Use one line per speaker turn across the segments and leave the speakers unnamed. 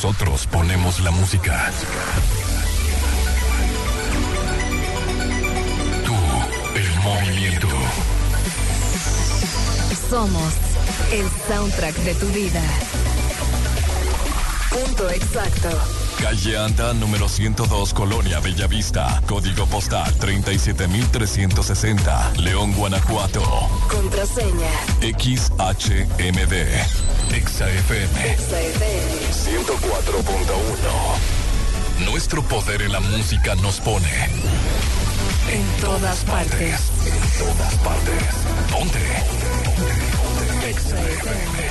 Nosotros ponemos la música. Tú, el movimiento.
Somos el soundtrack de tu vida. Punto exacto.
Calle Anda, número 102, Colonia Bellavista. Código postal 37360. León, Guanajuato.
Contraseña
XHMD. XFM 104.1. Nuestro poder en la música nos pone
en todas partes.
En todas partes. ¿Dónde? XFM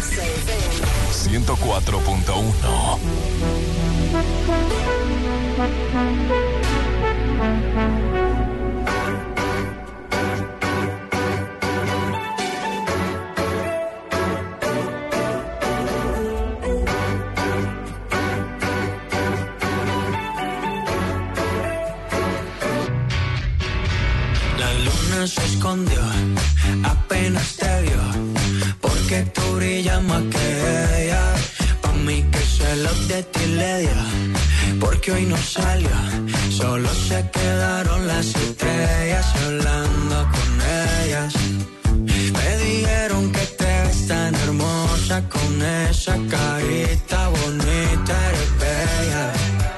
104.1.
La luna se escondió, apenas te vio, porque tú brillas más que ella. Pa' mí que se lo de ti le dio, porque hoy no salió, solo se quedaron las estrellas hablando con ellas. Me dijeron que te ves tan hermosa con esa carita bonita, eres bella.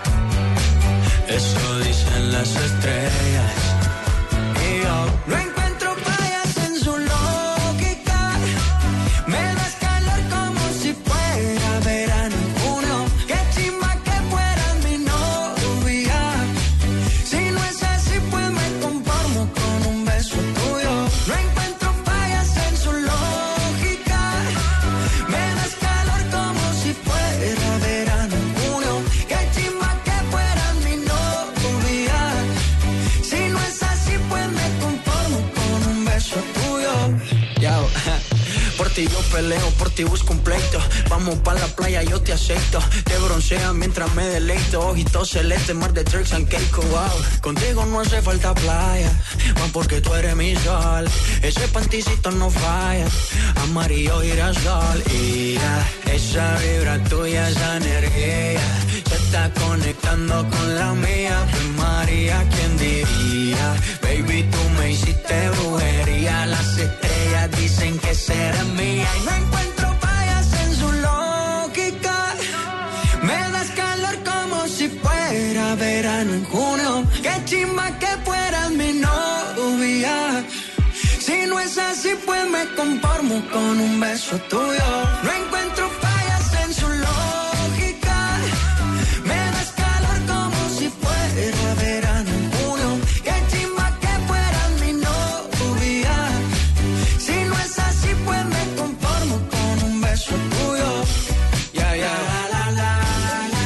Eso dicen las estrellas. Y yo no encuentro fallas en su lógica. Me das calor como si fuera verano en junio. Qué chimba que fueras mi novia. Si no es así, pues me conformo con un beso tuyo. No encuentro fallas en su lógica. Me das calor como si fuera verano en junio. Qué chimba que fueras mi novia. Si no es así, pues me conformo con un beso tuyo. Yo, por ti yo peleo, por ti busco un pleito. Vamos pa' la playa, yo te aceito. Te broncea mientras me deleito. Ojitos celeste, mar de Turks and Caicos, wow. Contigo no hace falta playa, más porque tú eres mi sol. Ese panticito no falla, amarillo girasol. Y ya, esa vibra tuya, esa energía se está conectando con la mía. Pues María, ¿quién diría? Baby, tú me hiciste brujería. Las estrellas dicen que serás mía. Y no encuentro fallas en su lógica. Me das calor como si fuera verano en junio. Qué chimba que fueras mi novia. Si no es así, pues me conformo con un beso tuyo. No encuentro fallas en su lógica. Me das calor como si fuera verano en junio. Qué chimba que fueras mi novia. Si no es así, pues me conformo con un beso tuyo. Ya, ya. La, la, la,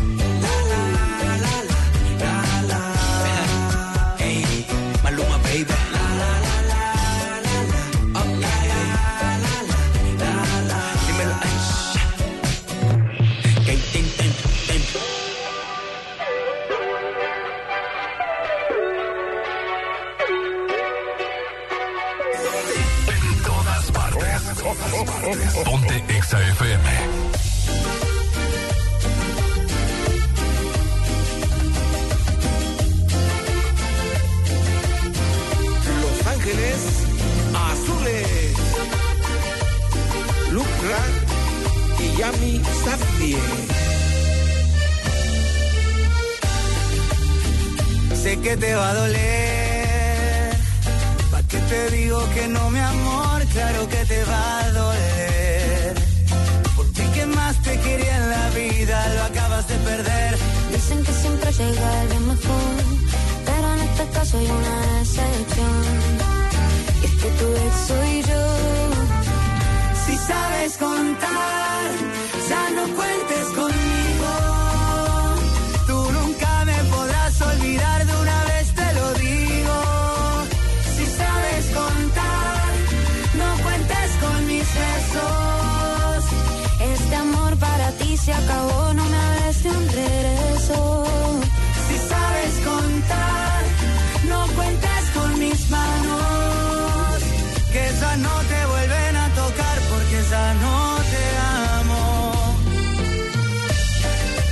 la, hey, Maluma, baby. La, la, la, la, la, la. Oh, yeah, yeah. La, la, la, la. Dímelo, hey, tin, tin, tin.
En todas partes. Ponte XFM.
Los Ángeles Azules. Lucra y Yami Safdie.
Sé que te va a doler. ¿Pa' qué te digo que no, mi amor? Claro que te va a doler. Por ti que más te quería en la vida, lo acabas de perder.
Dicen que siempre llega el mejor, pero en este caso hay una excepción. Y es que tu ex soy yo.
Si sabes contar, ya no cuentes conmigo. Tú nunca me podrás olvidar, de una vez te lo digo. Si sabes contar, no cuentes con mis besos.
Este amor para ti se acabó, no me hables de un regreso.
Si sabes contar, no cuentes con mis manos, que esas no te vuelven a tocar porque ya no te amo.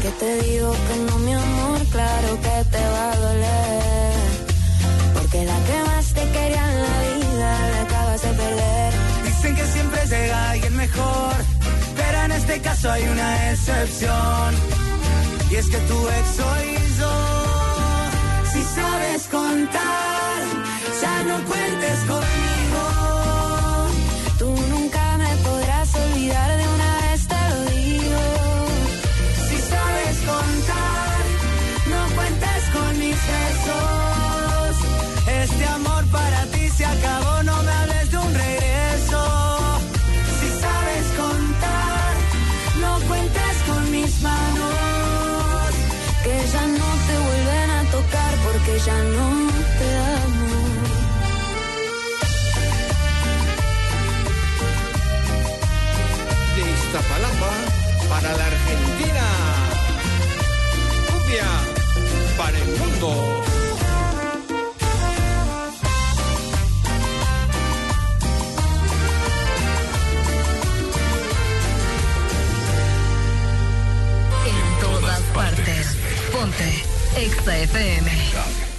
¿Para qué te digo que no, mi amor? Claro que te va a doler. Porque la que más te quería en la vida la acabas de perder.
Dicen que siempre llega alguien mejor, pero en este caso hay una excepción. Y es que tu ex soy yo. Si sabes contar, ya no cuentes conmigo.
Tú nunca me podrás olvidar, de una vez te lo digo.
Si sabes contar, no cuentes con mis besos. Este amor para ti se acabó, no me hables de un regreso. Si sabes contar, no cuentes con mis manos,
Que ya no te vuelven a tocar porque ya no te amo.
De Iztapalapa para la Argentina. Cumbia para el mundo.
En todas partes. Ponte Exa FM.